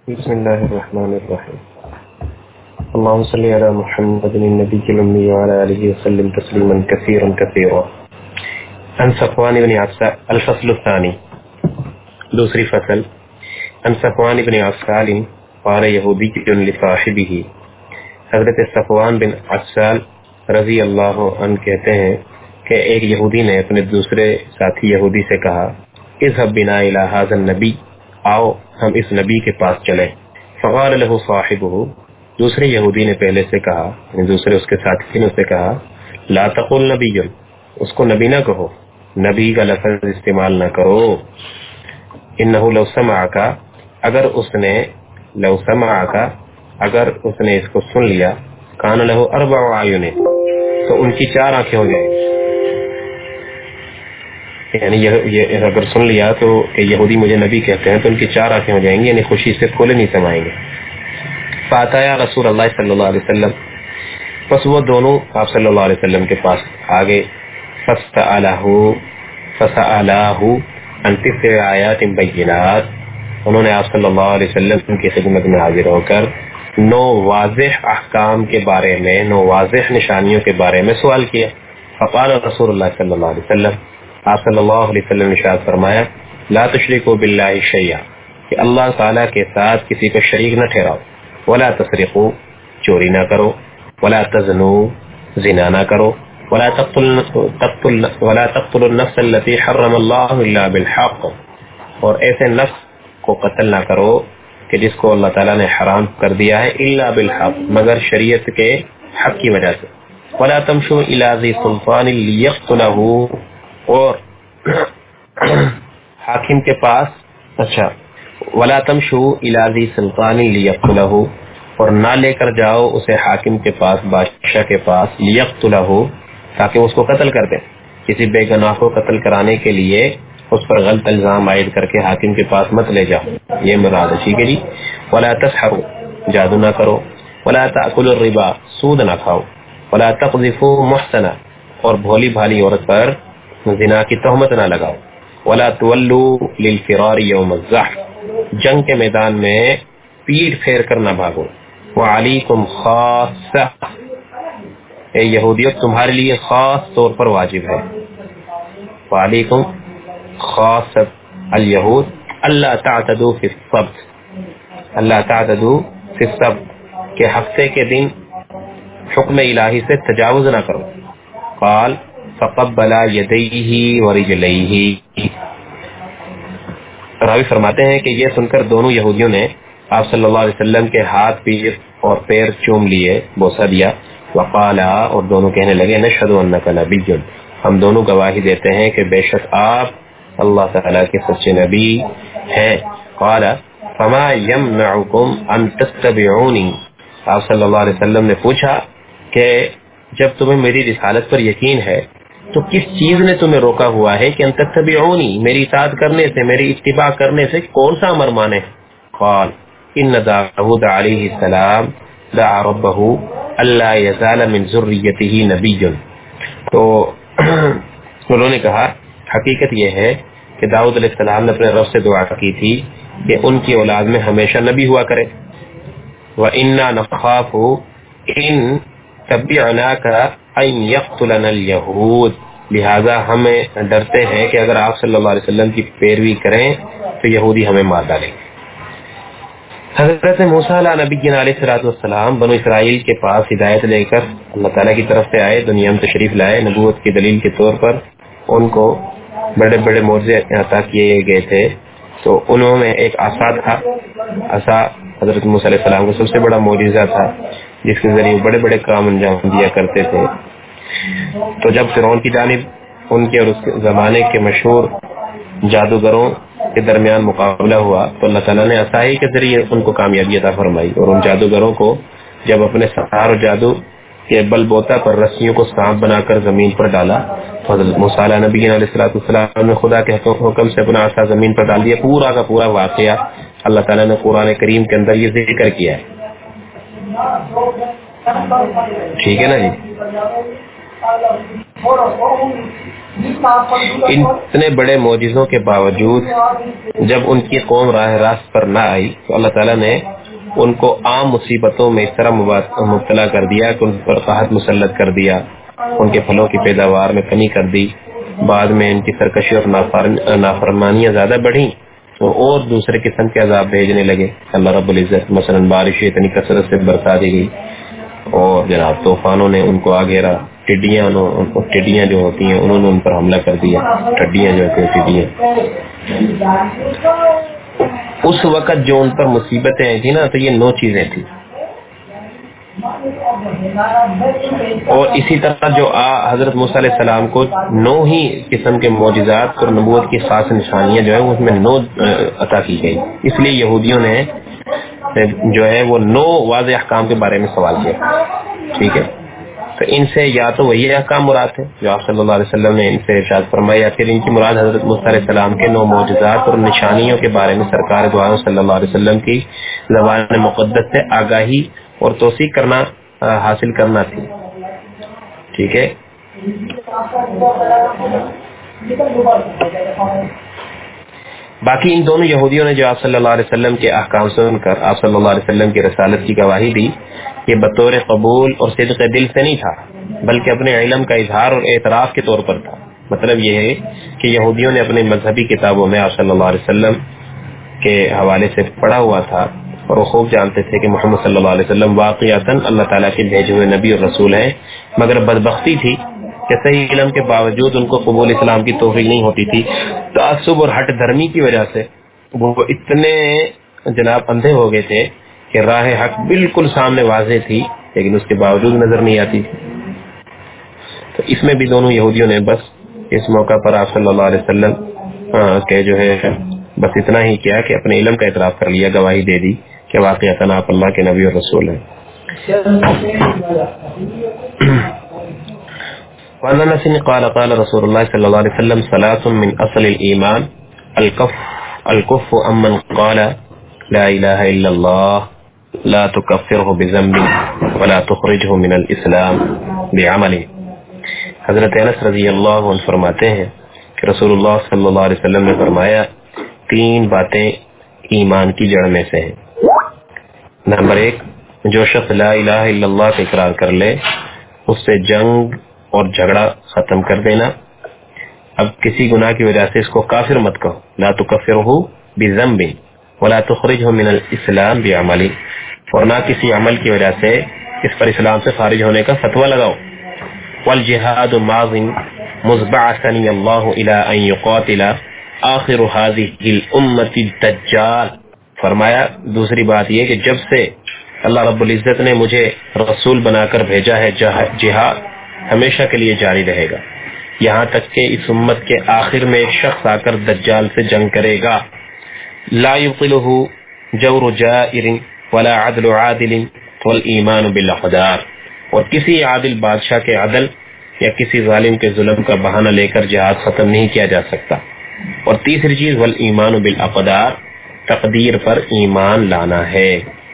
بسم الله الرحمن الرحيم. اللهم صل على محمد النبي الأمي وعلى آله وسلم تسليما كثيرا كثيرا. عن صفوان بن عسال. الفصل الثاني. دوسری فصل. عن صفوان بن عسال قال يهودي لصاحبه. حضرت صفوان بن عسال رضی اللہ عنہ کہتے ہیں کہ ایک یہودی نے اپنے دوسرے ساتھی یہودی سے کہا اذهب بنا الى هذا النبي، آؤ ہم اس نبی کے پاس چلیں. فقال له صاحبه، دوسرے یہودی نے پہلے سے کہا، یعنی دوسرے اس کے ساتھی نے اسے کہا لا تقل نبی، اس کو نبی نہ کہو، نبی کا لفظ استعمال نہ کرو. انه لو سمعك، اگر اس نے اس کو سن لیا، کان له اربع اعین، تو ان کی چار آنکھیں ہو جائیں گی. یعنی یہ اگر سن لیا تو کہ یہودی مجھے نبی کہتے ہیں تو ان کی چار آنکھیں ہو جائیں گی، یعنی خوشی سے کھولے نہیں سمائیں گے. فاتایا رسول اللہ صلی اللہ علیہ وسلم، بس وہ دونوں آپ صلی اللہ علیہ وسلم کے پاس آگے. فسألاه عن 9 آیات بینات، انہوں نے آپ صلی اللہ علیہ وسلم کی خدمت میں حاضر ہو کر 9 واضح احکام کے بارے میں، 9 واضح نشانیوں کے بارے میں سوال کیا. فقال رسول اللہ صلی اللہ علیہ وسلم، آپ صلی اللہ علیہ وسلم نے ارشاد فرمایا لا تشرکوا باللہ شیئا، کہ اللہ تعالیٰ کے ساتھ کسی کو شریک نہ ٹھہراؤ. ولا تسرقوا، چوری نہ کرو. ولا تزنوا، زنا نہ کرو. ولا تقتلوا النفس التي حرم اللہ الا بالحق، اور ایسے نفس کو قتل نہ کرو کہ جس کو اللہ تعالیٰ نے حرام کر دیا ہے الا بالحق، مگر شریعت کے حق کی وجہ سے. ولا تمشوا الى ذی سلطان لیقتلہ، اور حاکم کے پاس ولا تمشوا الی ذی سلطان لیقتلہ، اور نہ لے کر جاؤ اسے حاکم کے پاس، بادشاہ کے پاس، لیقتلہ، تاکہ اس کو قتل کر دیں. کسی بے گناہ کو قتل کرانے کے لیے اس پر غلط الزام عائد کر کے حاکم کے پاس مت لے جاؤ، یہ مراد ہے. ٹھیک ہے جی. ولا تسحروا، جادو نہ کرو. ولا تأکلوا الربا، سود نہ کھاؤ. ولا تقذفوا محصنہ، اور بھولی بھالی عورت پر زنا کی تہمت نہ لگاؤ. ولا تولوا للفرار یوم الزحف، جنگ کے میدان میں پیٹ پھیر کر نہ بھاگو. وعلیکم خاصہ، اے یہودیت تمہارے لیے خاص طور پر واجب ہے. وعلیکم خاصہ الیہود اللہ تعتدوا فی السبت، اللہ تعتدوا فی السبت، کہ ہفتے کے دن حکم الہی سے تجاوز نہ کرو. قال فقبل یدیہ ورجلیہ، راوی فرماتے ہیں کہ یہ سن کر دونوں یہودیوں نے آپ صلی اللہ علیہ وسلم کے ہاتھ، پیر اور پیر چوم لیے، بوسہ دیا. وقالا، اور دونوں کہنے لگے نشہد انک نبی، ہم دونوں گواہی دیتے ہیں کہ بے شک آپ اللہ تعالیٰ کے سچے نبی ہیں. قال فما یمنعکم ان تتبعونی، آپ صلی اللہ علیہ وسلم نے پوچھا کہ جب تمہیں میری رسالت پر یقین ہے تو کس چیز نے تمہیں روکا ہوا ہے کہ ان تتبعونی، میری اطاعت کرنے سے، میری اتباع کرنے سے کون سا امر مانے؟ قال ان داؤد علیہ السلام دعا ربہ اللہ یزال من ذریتہ نبی، تو انہوں نے کہا حقیقت یہ ہے کہ داؤد علیہ السلام نے اپنے رب سے دعا کی تھی کہ ان کی اولاد میں ہمیشہ نبی ہوا کرے. وَإِنَّا نَخَافُ إِن تَبِعْنَاكَ أَن يَقْتُلَنَا الْيَهُودُ، لہذا ہمیں ڈرتے ہیں کہ اگر آپ صلی اللہ علیہ وسلم کی پیروی کریں تو یہودی ہمیں مار ڈالیں. حضرت موسیٰ علیہ نبینا علیہ السلام بنو اسرائیل کے پاس ہدایت لے کر اللہ تعالیٰ کی طرف سے آئے، دنیا میں تشریف لائے. نبوت کی دلیل کے طور پر ان کو بڑے بڑے معجزے عطا کیے گئے تھے. تو انہوں میں ایک عصا تھا، عصا حضرت موسیٰ علیہ السلام کا سب سے بڑا معجزہ تھا جس کے ذریعے بڑے بڑے کام انجام دیا کرتے تھے. تو جب فرعون کی جانب ان کے اور اس زمانے کے مشہور جادوگروں کے درمیان مقابلہ ہوا تو اللہ تعالیٰ نے عصا ہی کے ذریعے ان کو کامیابی عطا فرمائی، اور ان جادوگروں کو جب اپنے سحر و جادو کے بل بوتا پر رسیوں کو سانپ بنا کر زمین پر ڈالا تو حضرت موسیٰ علیہ نبی علیہ السلام نے خدا کے حکم سے اپنا عصا زمین پر ڈال دیا. پورا کا پورا واقعہ اللہ تعالیٰ نے قرآن کریم کے اندر یہ ذکر کیا ہے. ٹھیک ہے نا جی. اتنے بڑے معجزوں کے باوجود جب ان کی قوم راہ راست پر نہ آئی تو اللہ تعالیٰ نے ان کو عام مصیبتوں میں اس طرح مبتلا کر دیا کہ ان پر قحط مسلط کر دیا، ان کے پھلوں کی پیداوار میں کمی کر دی، بعد میں ان کی سرکشی اور نافرمانیاں زیادہ بڑھیں اور دوسرے قسم کے عذاب بھیجنے لگے اللہ رب العزت، مثلا بارشیں اتنی کثرت سے برسا دی گئی اور جناب طوفانوں نے ان کو آ گھیرا، ٹڈیاں جو ہوتی ہیں انہوں نے ان پر حملہ کر دیا، ٹڈیاں جو ہوتی ہیں ٹڈیاں۔ اس وقت جو ان پر مصیبتیں آئی تھی نا تو یہ 9 چیزیں تھیں، اور اسی طرح جو حضرت موسیٰ علیہ السلام کو 9 ہی قسم کے معجزات اور نبوت کی خاص نشانیاں جو ہے اس میں 9 عطا کی گئی، اس لیے یہودیوں نے جو ہے وہ 9 واضح احکام کے بارے میں سوال کیا، ٹھیک ہے، تو ان سے یا تو وہی احکام مراد ہے جو آپ صلی اللہ علیہ وسلم نے ان سے ارشاد فرمایا، یا پھر ان کی مراد حضرت موسیٰ علیہ السلام کے 9 معجزات اور نشانیوں کے بارے میں سرکار دو عالم صلی اللہ علیہ وسلم کی زبان مقدس سے آگاہی اور توثیق کرنا حاصل کرنا تھی، ٹھیک ہے۔ باقی ان دونوں یہودیوں نے جو آپ صلی اللہ علیہ وسلم کے احکام سن کر آپ صلی اللہ علیہ وسلم کی رسالت کی گواہی دی، یہ بطور قبول اور صدق دل سے نہیں تھا، بلکہ اپنے علم کا اظہار اور اعتراف کے طور پر تھا۔ مطلب یہ ہے کہ یہودیوں نے اپنے مذہبی کتابوں میں آپ صلی اللہ علیہ وسلم کے حوالے سے پڑھا ہوا تھا اور وہ خوب جانتے تھے کہ محمد صلی اللہ علیہ وسلم واقعتاً اللہ تعالیٰ کے بھیجے ہوئے نبی اور رسول ہیں، مگر بدبختی تھی کہ صحیح علم کے باوجود ان کو قبول اسلام کی توفیق نہیں ہوتی تھی۔ تعصب اور ہٹ دھرمی کی وجہ سے وہ اتنے جناب اندھے ہو گئے تھے کہ راہ حق بالکل سامنے واضح تھی لیکن اس کے باوجود نظر نہیں آتی تھی۔ تو اس میں بھی دونوں یہودیوں نے بس اس موقع پر آپ صلی اللہ علیہ وسلم کے جو ہے بس اتنا ہی کیا کہ اپنے علم کا اعتراف کر لیا، گواہی دے دی کہ واقعتاً آپ اللہ کے نبی اور رسول ہیں۔ وعن انس قال قال رسول الله صلى الله عليه وسلم ثلاث من اصل الايمان الكف عمن قال لا اله الا الله لا تكفره بذنب ولا تخرجه من الاسلام بعمل۔ حضرت انس رضی اللہ عنہ فرماتے ہیں کہ رسول اللہ صلی اللہ علیہ وسلم نے فرمایا 3 باتیں ایمان کی جڑ میں سے ہیں۔ نمبر 1، جو شخص لا الہ الا اللہ کا اقرار کر لے اس سے جنگ اور جھگڑا ختم کر دینا۔ اب کسی گناہ کی وجہ سے اس کو کافر مت کہو، لا تکفرہ بذنب ولا تخرجہ من الاسلام بعمل، اور نہ کسی عمل کی وجہ سے اس پر اسلام سے خارج ہونے کا فتویٰ لگاؤ۔ والجہاد ماض مزبعثنی اللہ الی ان یقاتل آخر هذه الامت الدجال۔ فرمایا دوسری بات یہ کہ جب سے اللہ رب العزت نے مجھے رسول بنا کر بھیجا ہے جہاد ہمیشہ کے لیے جاری رہے گا، یہاں تک کہ اس امت کے آخر میں ایک شخص آ کر دجال سے جنگ کرے گا۔ لا يبطلہ جور جائر ولا عدل عادل والایمان بالاقدار، اور کسی عادل بادشاہ کے عدل یا کسی ظالم کے ظلم کا بہانہ لے کر جہاد ختم نہیں کیا جا سکتا۔ اور تیسری چیز والایمان بالاقدار، تقدیر پر ایمان لانا ہے۔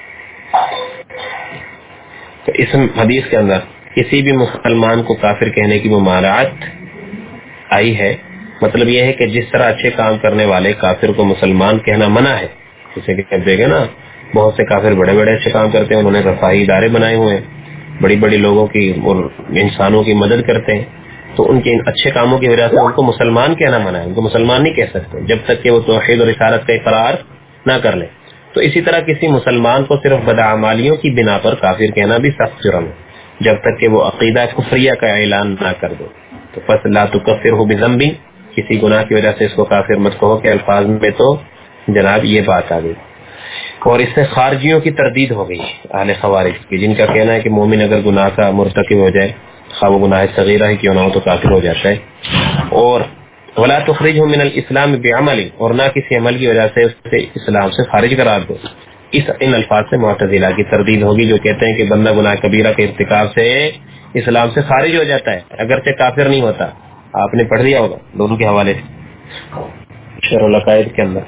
تو اس حدیث کے اندر کسی بھی مسلمان کو کافر کہنے کی ممانعت آئی ہے، مطلب یہ ہے کہ جس طرح اچھے کام کرنے والے کافر کو مسلمان کہنا منع ہے، جیسے کہ کہتے ہیں نا بہت سے کافر بڑے بڑے اچھے کام کرتے ہیں، انہوں نے رفاہی ادارے بنائے ہوئے ہیں، بڑی بڑی لوگوں کی اور انسانوں کی مدد کرتے ہیں، تو ان کے ان اچھے کاموں کی وجہ سے ان کو مسلمان کہنا منع ہے، ان کو مسلمان نہیں کہہ سکتے جب تک کہ وہ توحید اور رسالت کا اقرار نہ کر لیں۔ تو اسی طرح کسی مسلمان کو صرف بدعمالیوں کی بنا پر کافر کہنا بھی سخت جرم ہے جب تک کہ وہ عقیدہ کفریہ کا اعلان نہ کر دو۔ تو پس لا تکفرہ بذنب، کسی گناہ کی وجہ سے اس کو کافر مت کہو کہ الفاظ میں تو جناب یہ بات آ گئی۔ اور اس سے خارجیوں کی تردید ہو گئی، اہل خوارج کی، جن کا کہنا ہے کہ مومن اگر گناہ کا مرتکب ہو جائے خواہ وہ گناہ صغیرہ ہی کیوں نہ ہو تو کافر ہو جاتا ہے۔ اور ولا تخرجہ من الاسلام بعمل، اور نہ کسی عمل کی وجہ سے اسے اسلام سے خارج قرار دو۔ ان الفاظ سے معتزلہ کی تردید ہوگی جو کہتے ہیں کہ بندہ گناہ کبیرہ کے ارتکاب سے اسلام سے خارج ہو جاتا ہے اگرچہ کافر نہیں ہوتا۔ آپ نے پڑھ لیا ہوگا دونوں کے حوالے سے شرح العقائد کے اندر۔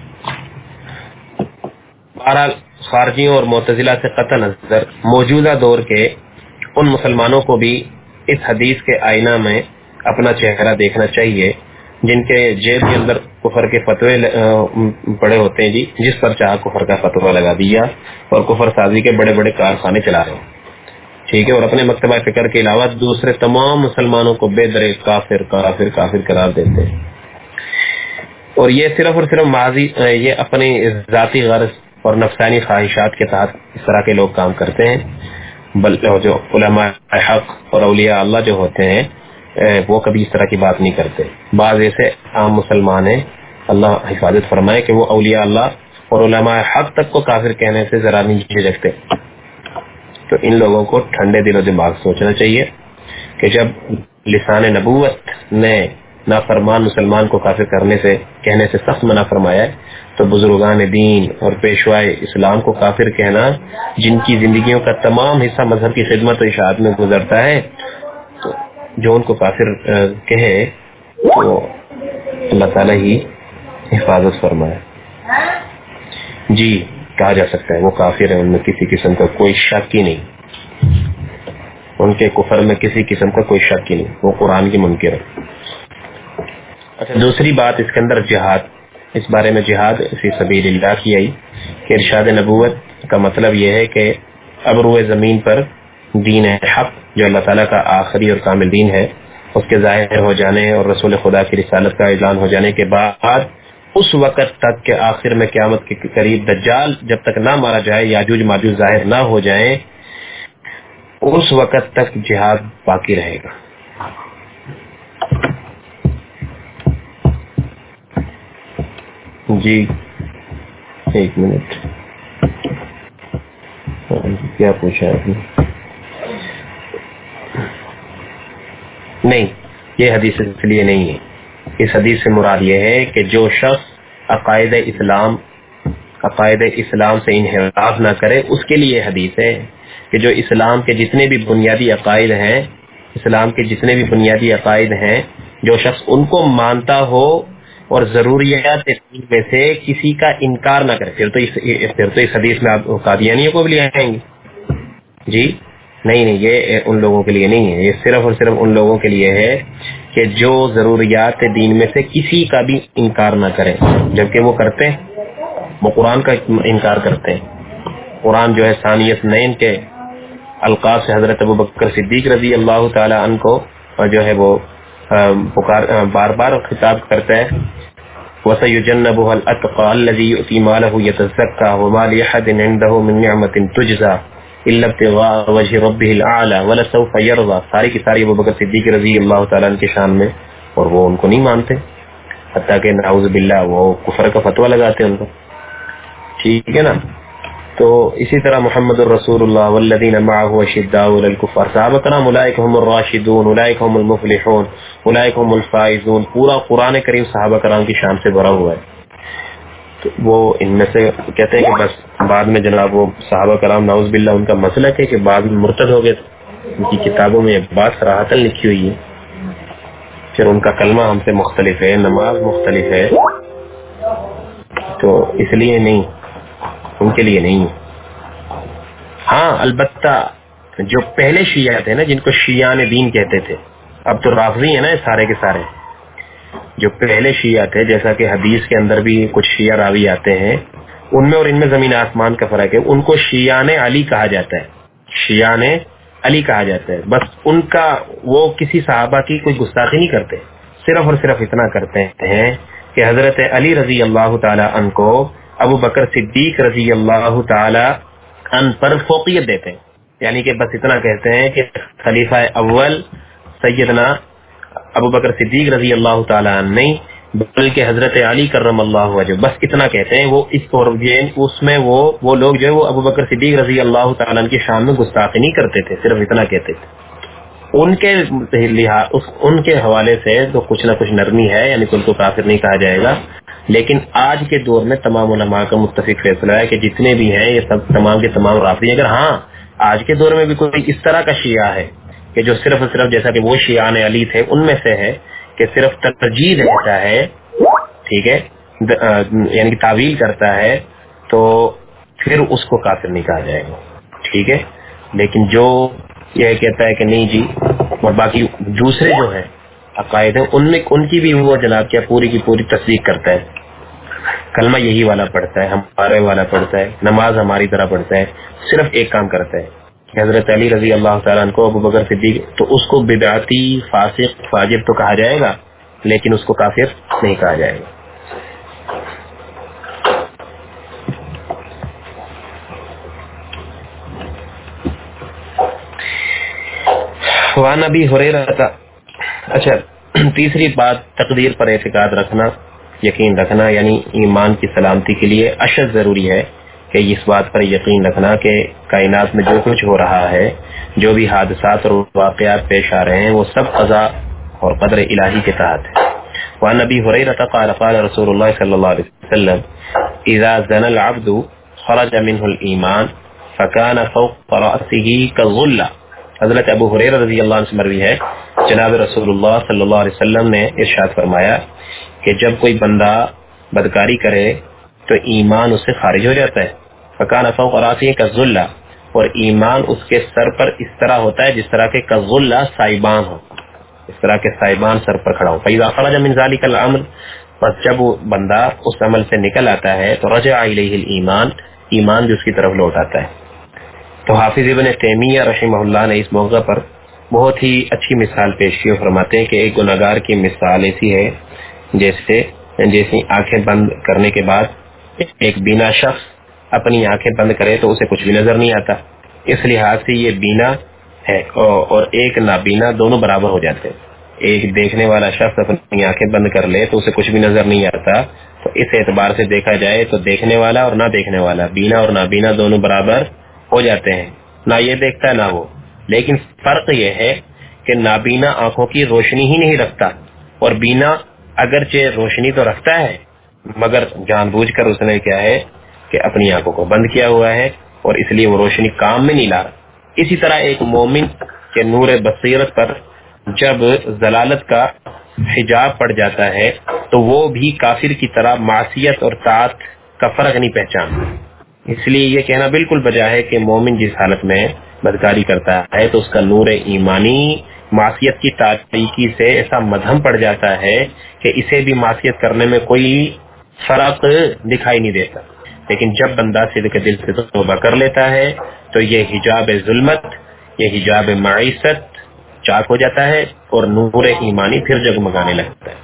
بہرحال خارجیوں اور معتزلہ سے قطع نظر موجودہ دور کے ان مسلمانوں کو بھی اس حدیث کے آئینہ میں اپنا چہرہ دیکھنا چاہیے، جن کے جیب کے اندر کفر کے فتوے پڑے ہوتے ہیں، جس پر چاہ کفر کا فتویٰ لگا دیا اور کفر سازی کے بڑے بڑے کارخانے چلا رہے ہیں، ٹھیک ہے، اور اپنے مکتبہ فکر کے علاوہ دوسرے تمام مسلمانوں کو بے درے کافر کافر کافر قرار دیتے ہیں، اور یہ صرف اور صرف ماضی یہ اپنی ذاتی غرض اور نفسانی خواہشات کے تحت اس طرح کے لوگ کام کرتے ہیں، بلکہ جو علماء حق اور اولیاء اللہ جو ہوتے ہیں وہ کبھی اس طرح کی بات نہیں کرتے۔ بعض ایسے عام مسلمان ہیں، اللہ حفاظت فرمائے، کہ وہ اولیاء اللہ اور علماء حق تک کو کافر کہنے سے ذرا نہیں جھجکتے۔ تو ان لوگوں کو ٹھنڈے دل و دماغ سوچنا چاہیے کہ جب لسان نبوت نے نافرمان مسلمان کو کافر کہنے سے سخت منع فرمایا ہے، تو بزرگان دین اور پیشوائے اسلام کو کافر کہنا، جن کی زندگیوں کا تمام حصہ مذہب کی خدمت و اشاعت میں گزرتا ہے، تو جو ان کو کافر کہے تو اللہ تعالیٰ ہی حفاظت فرمائے۔ جی کہا جا سکتا ہے وہ کافر ہے، ان میں کسی قسم کا کوئی شک ہی نہیں، ان کے کفر میں کسی قسم کا کوئی شک ہی نہیں، وہ قرآن کی منکر ہے۔ اچھا، دوسری بات اس کے اندر جہاد، اس بارے میں جہاد فی سبیل اللہ کی آئی کہ ارشاد نبوت کا مطلب یہ ہے کہ اب روئے زمین پر دین حق جو اللہ تعالیٰ کا آخری اور کامل دین ہے، اس کے ظاہر ہو جانے اور رسول خدا کی رسالت کا اعلان ہو جانے کے بعد اس وقت تک کہ آخر میں قیامت کے قریب دجال جب تک نہ مارا جائے، یاجوج ماجوج ظاہر نہ ہو جائیں، اس وقت تک جہاد باقی رہے گا۔ جی ایک منٹ، کیا پوچھا آپ نے؟ نہیں، یہ حدیث اس لیے نہیں ہے، اس حدیث سے مراد یہ ہے کہ جو شخص عقائد اسلام سے انحراف نہ کرے، اس کے لیے حدیث ہے کہ جو اسلام کے جتنے بھی بنیادی عقائد ہیں، جو شخص ان کو مانتا ہو اور ضروریات دین میں سے کسی کا انکار نہ کرے، پھر تو اس حدیث میں آپ قادیانیوں کو بھی لے آئیں گے۔ جی نہیں، یہ ان لوگوں کے لیے نہیں ہے، یہ صرف اور صرف ان لوگوں کے لیے ہے کہ جو ضروریات دین میں سے کسی کا بھی انکار نہ کریں، جبکہ وہ کرتے ہیں، وہ قرآن کا انکار کرتے ہیں۔ قرآن جو ہے ثانیت نین کے القاب سے حضرت ابوبکر صدیق رضی اللہ تعالی عنہ کو جو ہے وہ بار بار خطاب کرتا ہے، وَسَيُجَنَّبُهَا الْأَتْقَى الَّذِي يُؤْتِي مَالَهُ يَتَزَكَّى وَمَا لِأَحَدٍ عِندَهُ مِن نِّعْمَةٍ تُجْزَى إِلَّا ابْتِغَاءَ وَجْهِ رَبِّهِ الْأَعْلَى وَلَسَوْفَ يَرْضَى، ساری کی ساری ابوبکر صدیق رضی اللہ تعالیٰ عنہ کی شان میں، اور وہ ان کو نہیں مانتے، حتیٰ کہ نعوذ باللہ وہ کفر کا فتویٰ لگاتے ہیں ان کو، ٹھیک ہے نا۔ تو اسی طرح محمد الرسول اللہ والذین معه اشداء علی الکفار، صحابہ کرام اولئک هم الراشدون اولئک هم المفلحون اولئک هم الفائزون، پورا قرآن کریم صحابہ کرام کی شان سے بھرا ہوا ہے۔ تو وہ ان میں سے کہتے ہیں کہ بس بعد میں جناب وہ صحابہ کرام نعوذ باللہ ان کا مسلک ہے کہ بعد میں مرتد ہو گئے، ان کی کتابوں میں یہ بات صراحتاً لکھی ہوئی ہے، پھر ان کا کلمہ ہم سے مختلف ہے، نماز مختلف ہے، تو اس لیے نہیں، ان کے لیے نہیں۔ ہاں البتہ جو پہلے شیعہ تھے نا، جن کو شیعان دین کہتے تھے، اب تو رافضی ہیں نا سارے کے سارے، جو پہلے شیعہ تھے، جیسا کہ حدیث کے اندر بھی کچھ شیعہ راوی آتے ہیں، ان میں اور ان میں زمین آسمان کا فرق ہے، ان کو شیعان علی کہا جاتا ہے، شیعان علی کہا جاتا ہے، بس ان کا وہ کسی صحابہ کی کوئی گستاخی نہیں کرتے، صرف اور صرف اتنا کرتے ہیں کہ حضرت علی رضی اللہ تعالی عنہ کو ابو بکر صدیق رضی اللہ تعالی عنہ پر فوقیت دیتے ہیں، یعنی کہ بس اتنا کہتے ہیں کہ خلیفہ اول سیدنا ابو بکر صدیق رضی اللہ تعالی عنہ نہیں بلکہ حضرت علی کرم اللہ وجہ، بس اتنا کہتے ہیں۔ وہ اس میں وہ لوگ جو ہے وہ ابو بکر صدیق رضی اللہ تعالی عنہ کی شان میں گستاخی نہیں کرتے تھے، صرف اتنا کہتے تھے۔ ان کے حوالے سے تو کچھ نہ کچھ نرمی ہے، یعنی ان کو کافر نہیں کہا جائے گا، لیکن آج کے دور میں تمام علماء کا متفق فیصلہ ہے کہ جتنے بھی ہیں یہ سب تمام کے تمام رافضی ہیں۔ اگر ہاں آج کے دور میں بھی کوئی اس طرح کا شیعہ ہے کہ جو صرف اور صرف جیسا کہ وہ شیعان علی تھے ان میں سے ہے کہ صرف ترجیح دیتا ہے، ٹھیک ہے، یعنی کہ تعویل کرتا ہے، تو پھر اس کو کافر نہیں کہا جائے گا، ٹھیک ہے۔ لیکن جو یہ کہتا ہے کہ نہیں جی اور باقی دوسرے جو ہیں عقائد ہیں ان کی بھی وہ جناب کیا پوری کی پوری تصدیق کرتا ہے. کلمہ یہی والا پڑھتا ہے، ہمارے والا پڑھتا ہے، نماز ہماری طرح پڑھتا ہے، صرف ایک کام کرتا ہے کہ حضرت علی رضی اللہ تعالیٰ عنہ کو ابو بکر صدیق تو اس کو بدعتی فاسق فاجر تو کہا جائے گا لیکن اس کو کافر نہیں کہا جائے گا. وعن ابی ہریرہ، اچھا تیسری بات تقدیر پر اعتقاد رکھنا، یقین رکھنا، یعنی ایمان کی سلامتی کے لیے اشد ضروری ہے کہ اس بات پر یقین رکھنا کہ کائنات میں جو کچھ ہو رہا ہے، جو بھی حادثات اور واقعات پیش آ رہے ہیں وہ سب قضاء اور قدر الہی کے تحت ہے. وعن ابی ہریرہ قال قال رسول اللہ صلی اللہ علیہ وسلم اذا زنى العبد خرج منه الایمان فكان فوق رأسه كالظلة. حضرت ابو ہریرہ رضی اللہ عنہ سے مروی ہے جناب رسول اللہ صلی اللہ علیہ وسلم نے ارشاد فرمایا کہ جب کوئی بندہ بدکاری کرے تو ایمان اس سے خارج ہو جاتا ہے. فکان فوق راسه كالظلة، اور ایمان اس کے سر پر اس طرح ہوتا ہے جس طرح کے كالظلة سائبان ہو، اس طرح کے سائبان سر پر کھڑا ہو. فاذا خرج من ذلك الامر، پس جب وہ بندہ اس عمل سے نکل آتا ہے تو رجع الیہ الایمان، ایمان بھی اس کی طرف لوٹ آتا ہے. تو حافظ ابن تیمیہ رحمہ اللہ نے اس موقع پر بہت ہی اچھی مثال پیش کی اور فرماتے ہیں کہ ایک گناہگار کی مثال ایسی ہے جیسے آنکھیں بند کرنے کے بعد ایک بینا شخص اپنی آنکھیں بند کرے تو اسے کچھ بھی نظر نہیں آتا. اس لحاظ سے یہ بینا ہے اور ایک نابینا دونوں برابر ہو جاتے ہیں. ایک دیکھنے والا شخص اپنی آنکھیں بند کر لے تو اسے کچھ بھی نظر نہیں آتا، تو اس اعتبار سے دیکھا جائے تو دیکھنے والا اور نہ دیکھنے والا، بینا اور نابینا دونوں برابر ہو جاتے ہیں، نہ یہ دیکھتا ہے نہ وہ. لیکن فرق یہ ہے کہ نابینا آنکھوں کی روشنی ہی نہیں رکھتا اور بینا اگرچہ روشنی تو رکھتا ہے مگر جان بوجھ کر اس نے کیا ہے کہ اپنی آنکھوں کو بند کیا ہوا ہے اور اس لیے وہ روشنی کام میں نہیں لا رہا. اسی طرح ایک مومن کے نور بصیرت پر جب ضلالت کا حجاب پڑ جاتا ہے تو وہ بھی کافر کی طرح معصیت اور طاعت کا فرق نہیں پہچانتا. اس لیے یہ کہنا بالکل بجا ہے کہ مومن جس حالت میں بدکاری کرتا ہے تو اس کا نور ایمانی معصیت کی تاریکی سے ایسا مدھم پڑ جاتا ہے کہ اسے بھی معصیت کرنے میں کوئی فرق دکھائی نہیں دیتا. لیکن جب بندہ صدق دل سے توبہ کر لیتا ہے تو یہ حجاب ظلمت، یہ حجاب معیشت چاک ہو جاتا ہے اور نور ایمانی پھر جگمگانے لگتا ہے.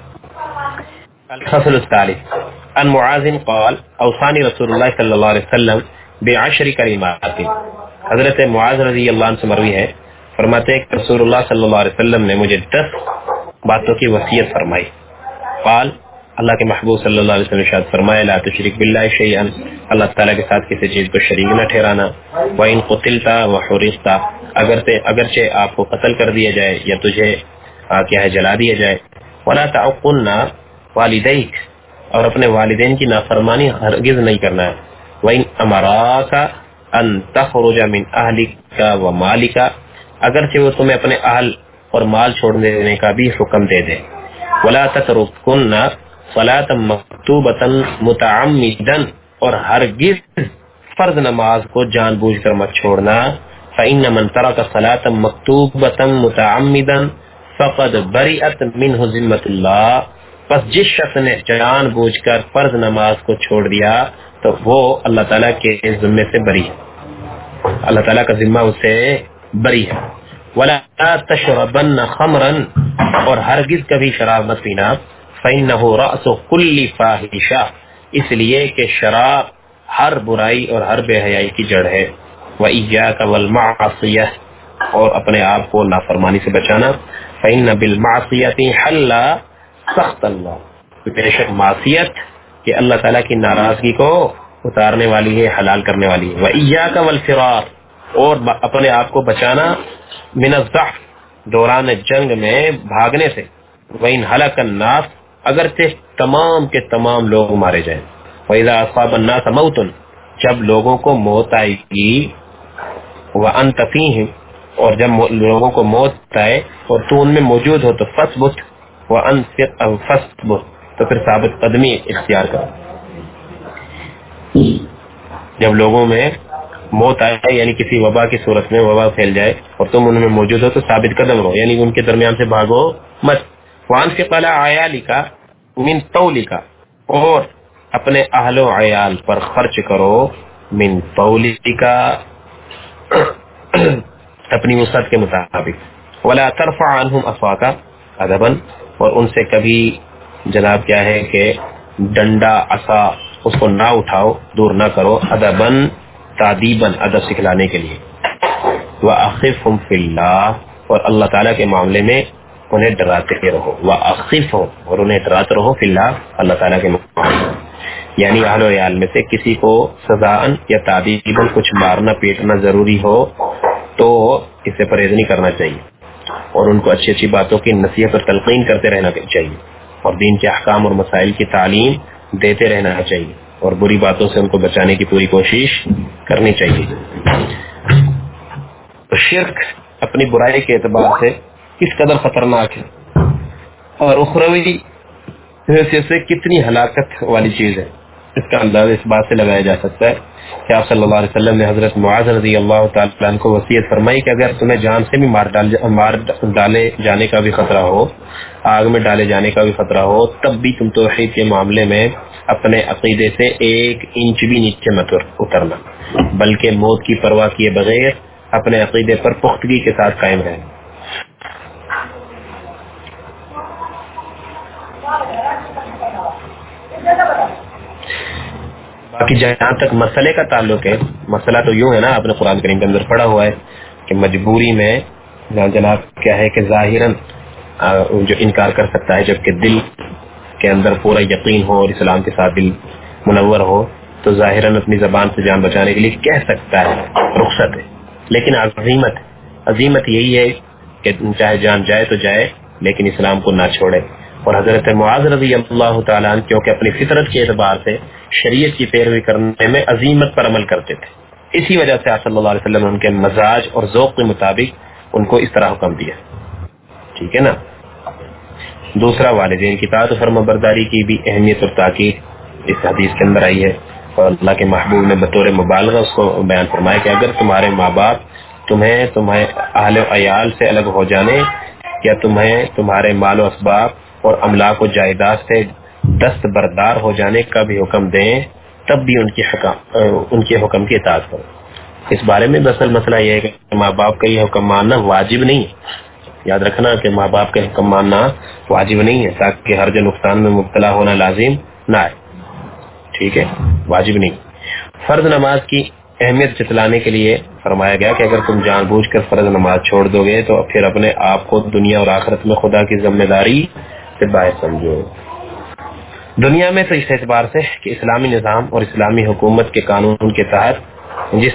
الفصل الثالث عن معاذ قال اوصانی رسول اللہ صلی اللہ علیہ وسلم بعشر کلمات. حضرت معاذ رضی اللہ عنہ سے مروی ہے، فرماتے ہیں کہ رسول اللہ صلی اللہ علیہ وسلم نے مجھے 10 باتوں کی وصیت فرمائی. قال، اللہ کے محبوب صلی اللہ علیہ وسلم ارشاد فرمایا لا تشرک باللہ شیئا، اللہ تعالیٰ کے ساتھ کسی چیز کو شریک نہ ٹھہرانا. وَإِن قُتِلْتَ وَحُرِقْتَ، اگرچہ آپ کو قتل کر دیا جائے یا تجھے کیا ہے جلا دیا جائے. وَلَا تَعُقُّنَّ والدیک، اور اپنے والدین کی نافرمانی ہرگز نہیں کرنا ہے. وَإِنْ أَمَرَاكَ أَن تَخْرُجَ مِنْ أَهْلِكَ وَمَالِكَ، اگرچہ وہ تمہیں اپنے اہل اور مال چھوڑ دینے کا بھی حکم دے دے. وَلَا تَتْرُكُنَّ صَلَاةً مَكْتُوبَةً مُتَعَمِّدًا، اور ہرگز فرض نماز کو جان بوجھ کر مت چھوڑنا. فَإِنَّ مَنْ تَرَكَ صَلَاةً مَكْتُوبَةً مُتَعَمِّدًا فَقَدْ بَرِئَتْ مِنْهُ ذِمَّةُ اللَّهِ، پس جس شخص نے جان بوجھ کر فرض نماز کو چھوڑ دیا تو وہ اللہ تعالیٰ کے ذمے سے بری ہے، اللہ تعالیٰ کا ذمہ اس سے بری ہے. وَلَا تَشْرَبَنَّ خَمْرًا، اور ہرگز کبھی شراب مت پینا. فَإِنَّهُ رَأْسُ كُلِّ فَاحِشَةٍ، اس لیے کہ شراب ہر برائی اور ہر بے حیائی کی جڑ ہے. وَإِيَّاكَ وَالْمَعْصِيَةَ، اور اپنے آپ کو نافرمانی سے بچانا. فَإِنَّ بِالْمَعْصِيَةِ حَلَّ سخت اللہ، بے شک معصیت کہ اللہ تعالیٰ کی ناراضگی کو اتارنے والی ہے، حلال کرنے والی ہے. وَإِيَّاكَ وَالْفِرَارَ، اور اپنے آپ کو بچانا من الضعف، دوران جنگ میں بھاگنے سے. وَإِنْ هَلَكَ النَّاسُ، اگرچہ تمام کے تمام لوگ مارے جائیں. وَإِذَا أَصَابَ النَّاسَ مَوْتٌ، جب لوگوں کو موت آئے گی. وَأَنْتَ فِيهِمْ، اور جب لوگوں کو موت آئے اور تو ان میں موجود ہو تو فَثْبُتْ وَأَنْفِقْ أَوْ فَاسْبُتْ، تو پھر ثابت قدمی اختیار کرو. جب لوگوں میں موت آئے یعنی کسی وبا کی صورت میں وبا پھیل جائے اور تم ان میں موجود ہو تو ثابت قدم رہو، یعنی ان کے درمیان سے بھاگو مت. وانفق علی عیالک من طولک، اور اپنے اہل و عیال پر خرچ کرو من طولک اپنی وسعت کے مطابق. ولا ترفع عنہم اصواک ادبا، اور ان سے کبھی جناب کیا ہے کہ ڈنڈا عصا اس کو نہ اٹھاؤ، دور نہ کرو، ادبا تادیباً ادب سکھلانے کے لیے. وَأَخِفْهُمْ فِي اللَّهِ، اور اللہ تعالیٰ کے معاملے میں انہیں ڈراتے رہو. وَأَخِفْهُمْ، اور انہیں ڈراتے رہو، فی اللہ اللہ تعالیٰ کے معاملے میں. یعنی اہل و عیال میں سے کسی کو سزاً یا تادیباً کچھ مارنا پیٹنا ضروری ہو تو اس سے پرہیز نہیں کرنا چاہیے، اور ان کو اچھی اچھی باتوں کی نصیحت اور تلقین کرتے رہنا چاہیے، اور دین کے احکام اور مسائل کی تعلیم دیتے رہنا چاہیے، اور بری باتوں سے ان کو بچانے کی پوری کوشش کرنی چاہیے. شرک اپنی برائی کے اعتبار سے کس قدر خطرناک ہے اور اخروی حیثیت سے کتنی ہلاکت والی چیز ہے، اس کا اندازہ اس بات سے لگایا جا سکتا ہے کہ آپ صلی اللہ علیہ وسلم نے حضرت معاذ رضی اللہ تعالیٰ عنہ کو وصیت فرمائی کہ اگر تمہیں جان سے بھی مار ڈالے جانے کا بھی خطرہ ہو، آگ میں ڈالے جانے کا بھی خطرہ ہو، تب بھی تم توحید کے معاملے میں اپنے عقیدے سے 1 انچ بھی نیچے مت اترنا، بلکہ موت کی پرواہ کیے بغیر اپنے عقیدے پر پختگی کے ساتھ قائم رہنا. باقی جہاں تک مسئلے کا تعلق ہے، مسئلہ تو یوں ہے نا، آپ نے قرآن کریم کے اندر پڑھا ہوا ہے کہ مجبوری میں جناب کیا ہے کہ ظاہراً جو انکار کر سکتا ہے، جبکہ دل کے اندر پورا یقین ہو اور اسلام کے ساتھ دل منور ہو تو ظاہراً اپنی زبان سے جان بچانے کے لیے کہہ سکتا ہے، رخصت ہے. لیکن عظیمت یہی ہے کہ چاہے جان جائے تو جائے لیکن اسلام کو نہ چھوڑے. اور حضرت معاذ رضی اللہ تعالیٰ عنہ کیونکہ اپنی فطرت کے اعتبار سے شریعت کی پیروی کرنے میں عظیمت پر عمل کرتے تھے، اسی وجہ سے آپ صلی اللہ علیہ وسلم نے ان کے مزاج اور ذوق کے مطابق ان کو اس طرح حکم دیا. ٹھیک ہے نا. دوسرا، والدین کی اطاعت و فرما برداری کی بھی اہمیت اور تاکید اس حدیث کے اندر آئی ہے، اور اللہ کے محبوب نے بطور مبالغہ اس کو بیان فرمایا کہ اگر تمہارے ماں باپ تمہیں اہل و عیال سے الگ ہو جانے یا تمہیں تمہارے مال و اسباب اور املاک و جائیداد سے دست بردار ہو جانے کا بھی حکم دیں تب بھی ان کے حکم کی اطاعت کرو. اس بارے میں اصل مسئلہ یہ ہے کہ ماں باپ کا یہ حکم ماننا واجب نہیں ہے. یاد رکھنا کہ ماں باپ کا حکم ماننا واجب نہیں ہے تاکہ ہر جو نقصان میں مبتلا ہونا لازم نہ آئے. ٹھیک ہے، واجب نہیں. فرض نماز کی اہمیت جتلانے کے لیے فرمایا گیا کہ اگر تم جان بوجھ کر فرض نماز چھوڑ دو گے تو پھر اپنے آپ کو دنیا اور آخرت میں خدا کی ذمہ داری سے باہر سمجھو. دنیا میں تو اس اعتبار سے کہ اسلامی نظام اور اسلامی حکومت کے قانون کے تحت جس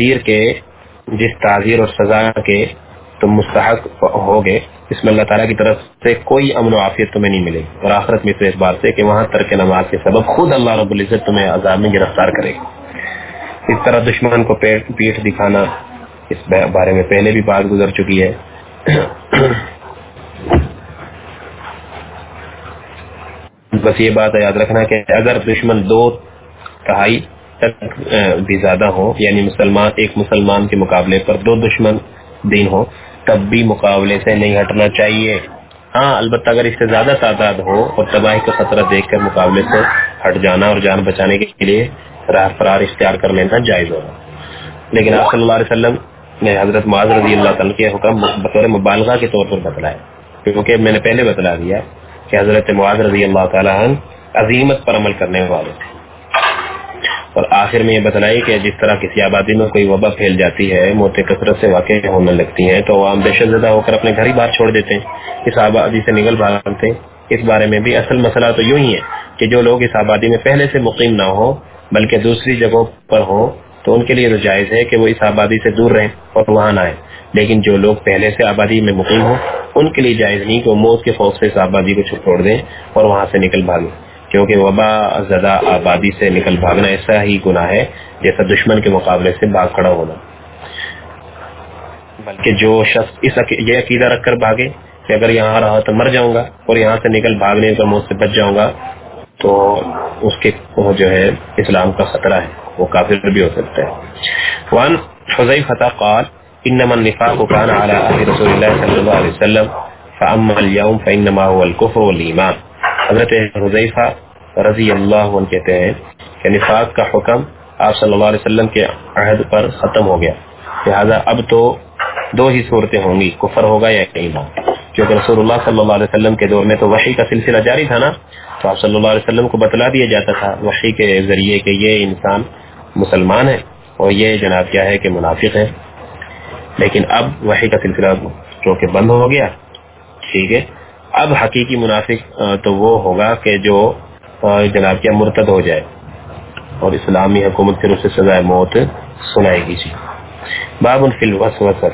تعزیر اور سزا کے تم مستحق ہوگے اس میں اللہ تعالیٰ کی طرف سے کوئی امن و عافیت تمہیں نہیں ملے گی، اور آخرت میں اس اعتبار سے کہ وہاں ترک نماز کے سبب خود اللہ رب العزت تمہیں عذاب میں گرفتار کرے گا. اس طرح دشمن کو پیٹ دکھانا، اس بارے میں پہلے بھی بات گزر چکی ہے. بس یہ بات یاد رکھنا کہ اگر دشمن 2/3 تک بھی زیادہ ہو، یعنی ایک مسلمان کے مقابلے پر 2 دشمن دین ہو، تب بھی مقابلے سے نہیں ہٹنا چاہیے. ہاں البتہ اگر اس سے زیادہ تعداد ہو اور تباہی کا خطرہ دیکھ کر مقابلے سے ہٹ جانا اور جان بچانے کے لیے راہ فرار اختیار کر لینا جائز ہوگا. لیکن آپ صلی اللہ علیہ وسلم نے حضرت معاذ رضی اللہ تعالیٰ کے حکم بطور مبالغہ کے طور پر بتلایا، کیونکہ میں نے پہلے بتلا دیا کہ حضرت معاذ رضی اللہ تعالیٰ عنہ عظیمت پر عمل کرنے والے تھے. اور آخر میں یہ بتلائی کہ جس طرح کسی آبادی میں کوئی وبا پھیل جاتی ہے، موتیں کثرت سے واقع ہونے لگتی ہیں تو عوام دہشت زدہ ہو کر اپنے گھر ہی باہر چھوڑ دیتے ہیں، اس آبادی سے نکل بھاگتے ہیں. اس بارے میں بھی اصل مسئلہ تو یوں ہی ہے کہ جو لوگ اس آبادی میں پہلے سے مقیم نہ ہو بلکہ دوسری جگہوں پر ہوں تو ان کے لیے تو جائز ہے کہ وہ اس آبادی سے دور رہیں اور وہاں نہ آئیں. لیکن جو لوگ پہلے سے آبادی میں مقیم ہوں ان کے لیے جائز نہیں کہ وہ موت کے خوف سے اس آبادی کو چھوڑ دیں اور وہاں سے نکل بھاگیں، کیونکہ وبا زدہ آبادی سے نکل بھاگنا ایسا ہی گناہ ہے جیسا دشمن کے مقابلے سے بھاگ کھڑا ہونا. بلکہ جو شخص یہ عقیدہ رکھ کر بھاگے کہ اگر یہاں رہا تو مر جاؤں گا اور یہاں سے نکل بھاگنے کا موت سے بچ جاؤں گا تو اس کے جو ہے اسلام کا خطرہ ہے، وہ کافر بھی ہو سکتا ہے. وعن حذیفہ قال انما النفاق كان على عهد رسول الله صلی اللہ علیہ وسلم فاما اليوم فانما هو الكفر والایمان. حضرت حذیفہ رضی اللہ عنہ کہتے ہیں کہ نفاق کا حکم آپ صلی اللہ علیہ وسلم کے عہد پر ختم ہو گیا، لہذا اب تو دو ہی صورتیں ہوں گی، کفر ہوگا یا ایمان. کیونکہ رسول اللہ صلی اللہ علیہ وسلم کے دور میں تو وحی کا سلسلہ جاری تھا نا، تو آپ صلی اللہ علیہ وسلم کو بتلا دیا جاتا تھا وحی کے ذریعے کہ یہ انسان مسلمان ہے اور یہ جناب کیا ہے کہ منافق ہے. لیکن اب وحی کا سلسلہ جو کہ بند ہو گیا، ٹھیک ہے. اب حقیقی منافق تو وہ ہوگا کہ جو جناب کیا مرتد ہو جائے اور اسلامی حکومت پھر اسے سزائے موت سنائے گی. جی باب فی الوسوسہ.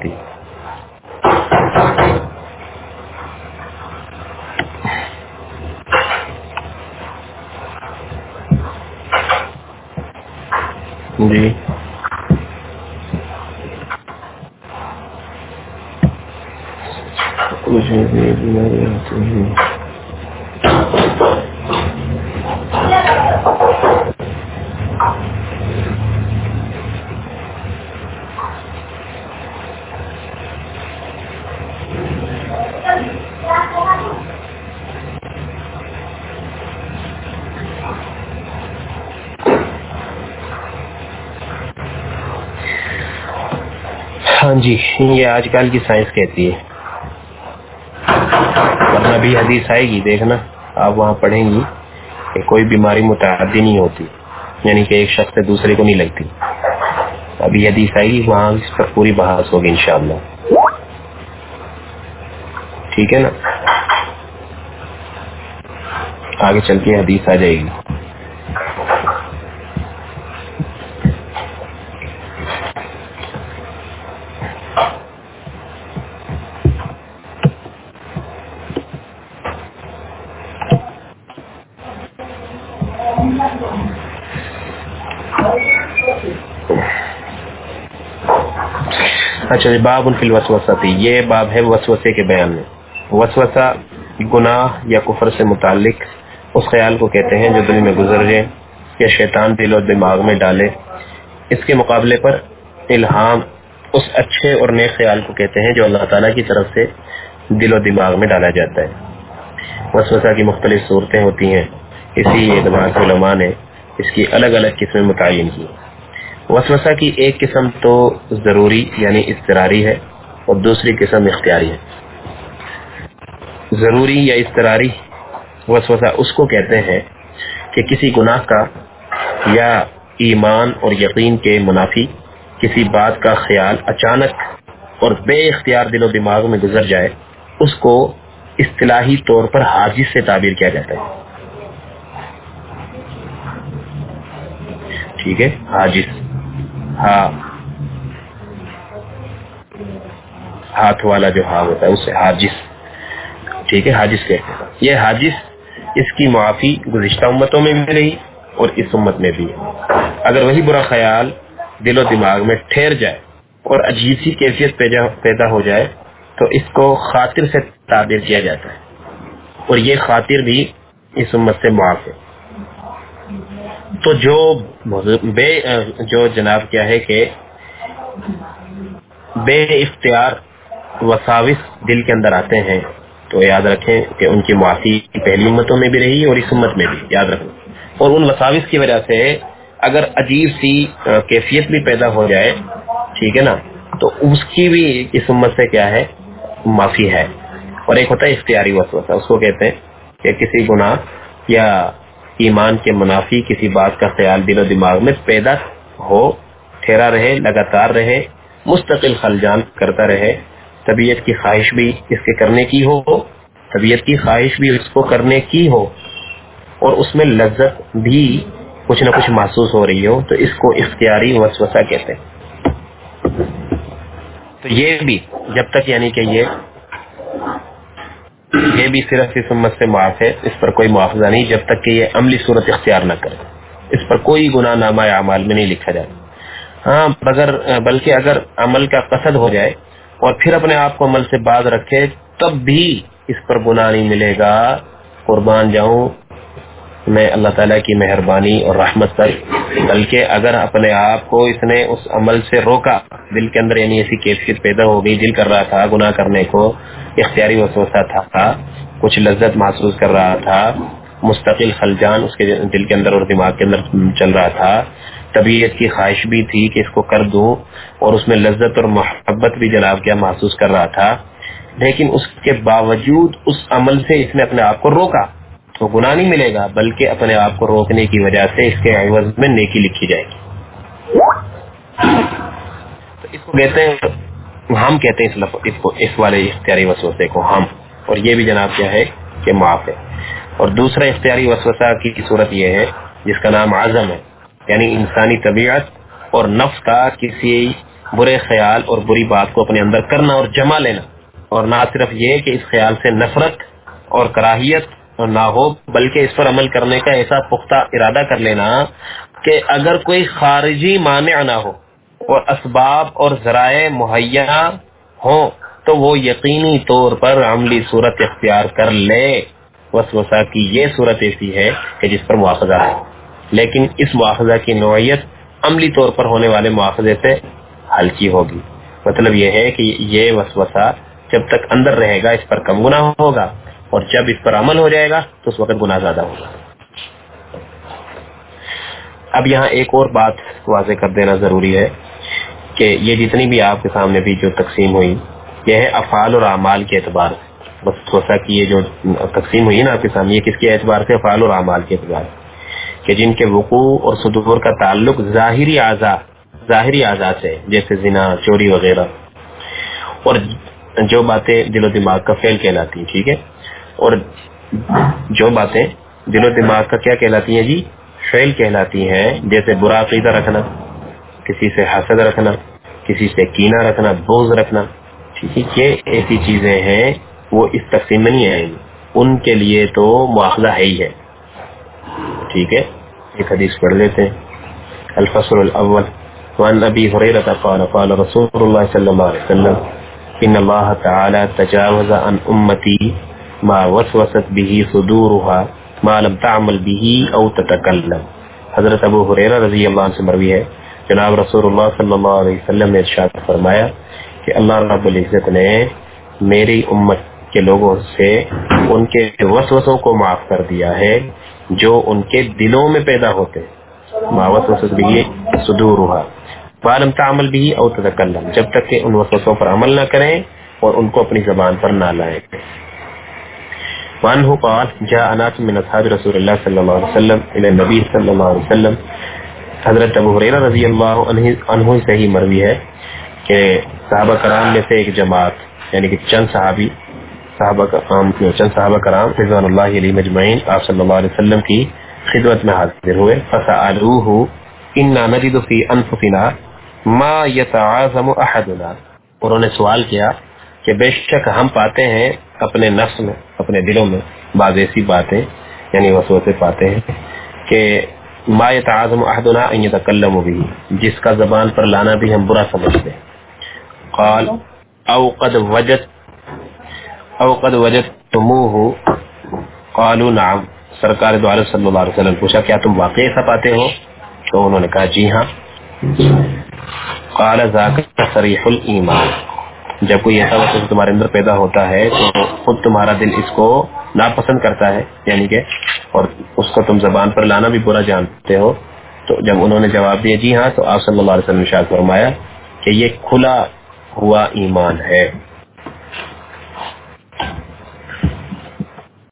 جی ہاں جی، یہ آج کل کی سائنس کہتی ہے، ورنہ بھی حدیث آئے گی، دیکھنا آپ وہاں پڑھیں گی کہ کوئی بیماری متعدی نہیں ہوتی، یعنی کہ ایک شخص سے دوسرے کو نہیں لگتی. ابھی حدیث آئے گی، وہاں اس پر پوری بحث ہوگی انشاءاللہ. ٹھیک ہے نا، آگے چل کے حدیث آ جائے گی. اچھا جی، باب فی الوسوسہ. یہ باب ہے وسوسے کے بیان میں. وسوسہ گناہ یا کفر سے متعلق اس خیال کو کہتے ہیں جو دل میں گزر جائے یا شیطان دل و دماغ میں ڈالے. اس کے مقابلے پر الہام اس اچھے اور نیک خیال کو کہتے ہیں جو اللہ تعالیٰ کی طرف سے دل و دماغ میں ڈالا جاتا ہے. وسوسہ کی مختلف صورتیں ہوتی ہیں، اسی اعتبار سے علماء نے اس کی الگ الگ قسمیں متعین کی. وسوسہ کی ایک قسم تو ضروری یعنی اضطراری ہے اور دوسری قسم اختیاری ہے. ضروری یا اضطراری وسوسہ اس کو کہتے ہیں کہ کسی گناہ کا یا ایمان اور یقین کے منافی کسی بات کا خیال اچانک اور بے اختیار دل و دماغ میں گزر جائے، اس کو اصطلاحی طور پر حاجز سے تعبیر کیا جاتا ہے. ٹھیک ہے، حاجز، ہاں ہاتھ والا جو ہاں ہوتا ہے اسے حاجز، ٹھیک ہے، حاجز کہتے ہیں. یہ حاجز، اس کی معافی گزشتہ امتوں میں بھی رہی اور اس امت میں بھی ہے. اگر وہی برا خیال دل و دماغ میں ٹھہر جائے اور عجیب سی کیفیت پیدا ہو جائے تو اس کو خاطر سے تعبیر کیا جاتا ہے، اور یہ خاطر بھی اس امت سے معاف ہے. تو جو جناب کیا ہے کہ بے اختیار وساوس دل کے اندر آتے ہیں، تو یاد رکھیں کہ ان کی معافی پہلی امتوں میں بھی رہی اور اس امت میں بھی، یاد رکھیں. اور ان وساوس کی وجہ سے اگر عجیب سی کیفیت بھی پیدا ہو جائے، ٹھیک ہے نا، تو اس کی بھی اس امت سے کیا ہے، معافی ہے. اور ایک ہوتا ہے اختیاری وسوسہ، اس کو کہتے ہیں کہ کسی گناہ یا ایمان کے منافی کسی بات کا خیال دل و دماغ میں پیدا ہو، ٹھہرا رہے، لگاتار رہے، مستقل خلجان کرتا رہے، طبیعت کی خواہش بھی اس کے کرنے کی ہو، طبیعت کی خواہش بھی اس کو کرنے کی ہو، اور اس میں لذت بھی کچھ نہ کچھ محسوس ہو رہی ہو، تو اس کو اختیاری وسوسہ کہتے ہیں. تو یہ بھی جب تک یعنی کہ یہ بھی صرف اس امت سے معاف ہے، اس پر کوئی معاوضہ نہیں جب تک کہ یہ عملی صورت اختیار نہ کرے. اس پر کوئی گناہ نامہ اعمال میں نہیں لکھا جاتا. ہاں بلکہ اگر عمل کا قصد ہو جائے اور پھر اپنے آپ کو عمل سے باز رکھے تب بھی اس پر گناہ نہیں ملے گا. قربان جاؤں میں اللہ تعالیٰ کی مہربانی اور رحمت پر، بلکہ اگر اپنے آپ کو اس نے اس عمل سے روکا، دل کے اندر یعنی ایسی کیفیت پیدا ہو گئی، دل کر رہا تھا گناہ کرنے کو، اختیاری وسوسہ تھا، کچھ لذت محسوس کر رہا تھا، مستقل خلجان اس کے دل کے اندر اور دماغ کے اندر چل رہا تھا، طبیعت کی خواہش بھی تھی کہ اس کو کر دوں، اور اس میں لذت اور محبت بھی جناب کیا محسوس کر رہا تھا، لیکن اس کے باوجود اس عمل سے اس نے اپنے آپ کو روکا، تو گناہ نہیں ملے گا، بلکہ اپنے آپ کو روکنے کی وجہ سے اس کے عوض میں نیکی لکھی جائے گی۔ تو اس کو کہتے ہیں، ہم کہتے ہیں اس والے اختیاری وسوسے کو ہم، اور یہ بھی جناب کیا ہے کہ معاف ہے۔ اور دوسرا اختیاری وسوسہ کی صورت یہ ہے جس کا نام عزم ہے، یعنی انسانی طبیعت اور نفس کا کسی برے خیال اور بری بات کو اپنے اندر کرنا اور جما لینا، اور نہ صرف یہ کہ اس خیال سے نفرت اور کراہیت نہ ہو، بلکہ اس پر عمل کرنے کا ایسا پختہ ارادہ کر لینا کہ اگر کوئی خارجی مانع نہ ہو اور اسباب اور ذرائع مہیا ہوں تو وہ یقینی طور پر عملی صورت اختیار کر لے۔ وسوسہ کی یہ صورت ایسی ہے کہ جس پر مواخذہ ہے، لیکن اس مواخذہ کی نوعیت عملی طور پر ہونے والے مواخذے سے ہلکی ہوگی۔ مطلب یہ ہے کہ یہ وسوسہ جب تک اندر رہے گا اس پر کم گناہ ہوگا، اور جب اس پر عمل ہو جائے گا تو اس وقت گناہ زیادہ ہوگا۔ اب یہاں ایک اور بات واضح کر دینا ضروری ہے کہ یہ جتنی بھی آپ کے سامنے بھی جو تقسیم ہوئی، یہ ہے افعال اور اعمال کے اعتبار سے۔ وسوسہ کی یہ جو تقسیم ہوئی نا آپ کے سامنے، یہ کس کے اعتبار سے؟ افعال اور اعمال کے اعتبار سے، کہ جن کے وقوع اور صدور کا تعلق ظاہری اعضاء سے، جیسے زنا، چوری وغیرہ، اور جو باتیں دل و دماغ کا فعل کہلاتی ہیں، ٹھیک ہے، اور جو باتیں دل و دماغ کا کیا کہلاتی ہیں جی؟ فعل کہلاتی ہیں، جیسے برا عقیدہ رکھنا، کسی سے حسد رکھنا، کسی سے کینہ رکھنا، بغض رکھنا، ٹھیک ہے، یہ ایسی چیزیں ہیں وہ اس تقسیم میں نہیں آئیں گی، ان کے لیے تو مواخذہ ہے ہی ہے، ٹھیک ہے۔ ایک حدیث پڑھ لیتے ہیں۔ الفصل الاول وعن ابی ہریرہ قال قال رسول اللہ صلی اللہ علیہ وسلم ان اللہ تعالی تجاوز عن امتی ما وسوست به صدورها ما لم تعمل به او تتکلم۔ حضرت ابو ہریرہ رضی اللہ عنہ سے مروی ہے، جناب رسول اللہ صلی اللہ علیہ وسلم نے ارشاد فرمایا کہ اللہ رب العزت نے میری امت کے لوگوں سے ان کے وسوسوں کو معاف کر دیا ہے جو ان کے دلوں میں پیدا ہوتے ہیں، ما وسوست به صدورها ما لم تعمل به او تتکلم، جب تک کہ ان وسوسوں پر عمل نہ کریں اور ان کو اپنی زبان پر نہ لائیں۔ وعنہ قال جاء ناس من اصحاب رسول اللہ صلی اللہ علیہ وسلم الى النبی صلی اللہ علیہ وسلم۔ حضرت ابو ہریرہ رضی اللہ عنہ سے ہی مروی ہے کہ صحابہ کرام میں سے ایک جماعت، یعنی کہ چند صحابہ کرام رضوان اللہ علیہ مجمعین آپ صلی اللہ علیہ وسلم کی خدمت میں حاضر ہوئے، فسألوه انا نجد فی انفسنا ما یتعاظم احدنا، انہوں نے سوال کیا کہ بے شک ہم پاتے ہیں اپنے نفس میں، اپنے دلوں میں بعض ایسی باتیں یعنی وسوسے پاتے ہیں کہ ما یتعاظم احدنا ان یتکلم به، جس کا زبان پر لانا بھی ہم برا سمجھتے ہیں۔ قال او قد وجدتموه قالوا نعم، سرکار دو عالم صلی اللہ علیہ وسلم پوچھا کیا تم واقعی ایسا پاتے ہو؟ تو انہوں نے کہا جی ہاں۔ قال ذاک صریح الایمان، جب کوئی ایسا وسوسہ تمہارے اندر پیدا ہوتا ہے تو خود تمہارا دل اس کو ناپسند کرتا ہے، یعنی کہ اور اس کو تم زبان پر لانا بھی برا جانتے ہو۔ تو جب انہوں نے جواب دیا جی ہاں، تو آپ صلی اللہ علیہ وسلم نے ارشاد فرمایا کہ یہ کھلا ہوا ایمان ہے۔